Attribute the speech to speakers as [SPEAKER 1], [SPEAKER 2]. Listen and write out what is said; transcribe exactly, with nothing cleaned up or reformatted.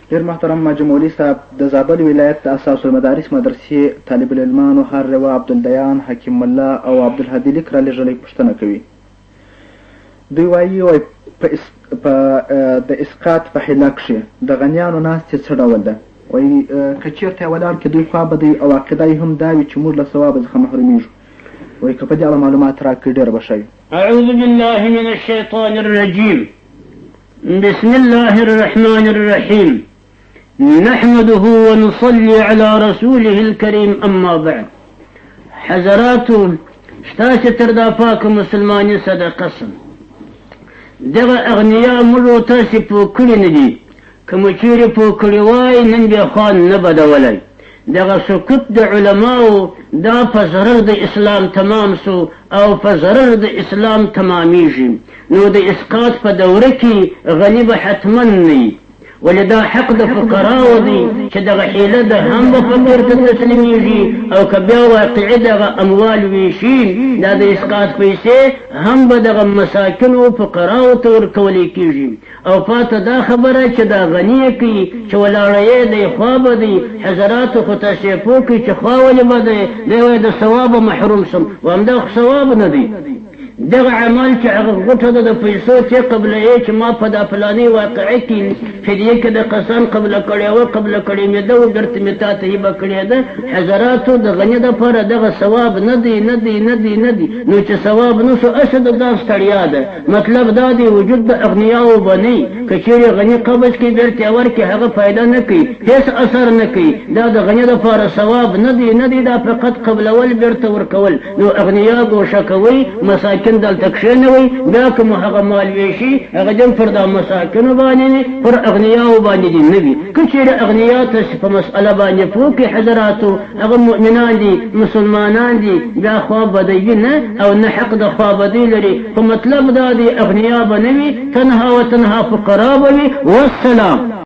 [SPEAKER 1] ډېر محترم مجمولي صاحب، د زابل ولایت د اساس المدارس مدرسې طالب العلمانو هر روا عبدالدیان، حکیم الله او عبدالهادي لیک را لېږلی پوښتنه کوي. دوی وایي وایي په د اسقاط په حله کښې د غنیانو ناستې څه ډول ده؟ وایي که چېرته یې ولاړ کړي دوی خوا به دی او عقیده یې هم دا وي چې موږ له ثوابه څخه محرومېږو. وایي که په دې اړه معلومات راکړي ډېره به ښه وي.
[SPEAKER 2] أعوذ بالله من الشيطان الرجيم. بسم الله الرحمن الرحيم. نحمده ونصلي على رسوله الكريم أما بعد. حضراتو شتاسې تر دا پاکه مسلماني صدقه سم دغه اغنیا موږ تاسې پوه کړي نه دي. که مو چیرې پوه کړي وای نن بیا خوان نه بدولی. دغه سکوت د علماو دا په ضرر د اسلام تمام سو او په ضرر د اسلام تمامیږي. نو د اسقاط په دوره کې غني به حتما نه، ولې دا حق د فقراو دی چې دغه حیله ده هم به فقیر ته تسلیمیږي او که بیا واقعي دغه اموال ویشي دا د اسقاط پیسې هم به دغه مساکینو فقراو ته ورکولی کېږي. او پاته دا خبره چې دا غني کوي چې ولاړه یې دی خوا به دی. حضراتو خو تاسې پوه کړئ چې خوا ولې به دی دی وایي د ثوابه محروم سم، و همدا خو ثواب نه دی. دغه عمل چې هغه غوټه ده د پیسو چې قبلوي چې ما په دا فلاني واقعه کې فدیه کې د قسم قبله کړې وه قبله کړې مې ده و ګرته مې تا ته هیبه کړې ده. حضراتو د غني دپاره دغه ثواب نه دی نه دی نه دی نه دی. نو چې ثواب نه سو اصل د دا ستړیا ده. مطلب دا دی وجود د اغنیاو به نه وي. که چیرې غني قبض کړي بېرته یې ورکړي هغه فایده نه کوي، هېڅ اثر نه کوي. دا د غني دپاره ثواب نه دی نه دی، دا فقط قبلول بېرته ورکول. نو اغنیا ګوښه کوئ، مساکین مساکن دلته کښېنوئ، بیا که مو هغه مال ویشي هغه جنګ پر دا مساکنو باندې نه پر اغنیاو باندې دي نه وي. که چېرې اغنیا تاسې په مسئله باندې پوه کړي حضراتو هغه مؤمنان دي مسلمانان دي بیا خوابدۍ نه او نه حق د خوابدۍ لري. خو مطلب دا دی اغنیا به نه وي، تنها و تنها فقرا به وي. والسلام.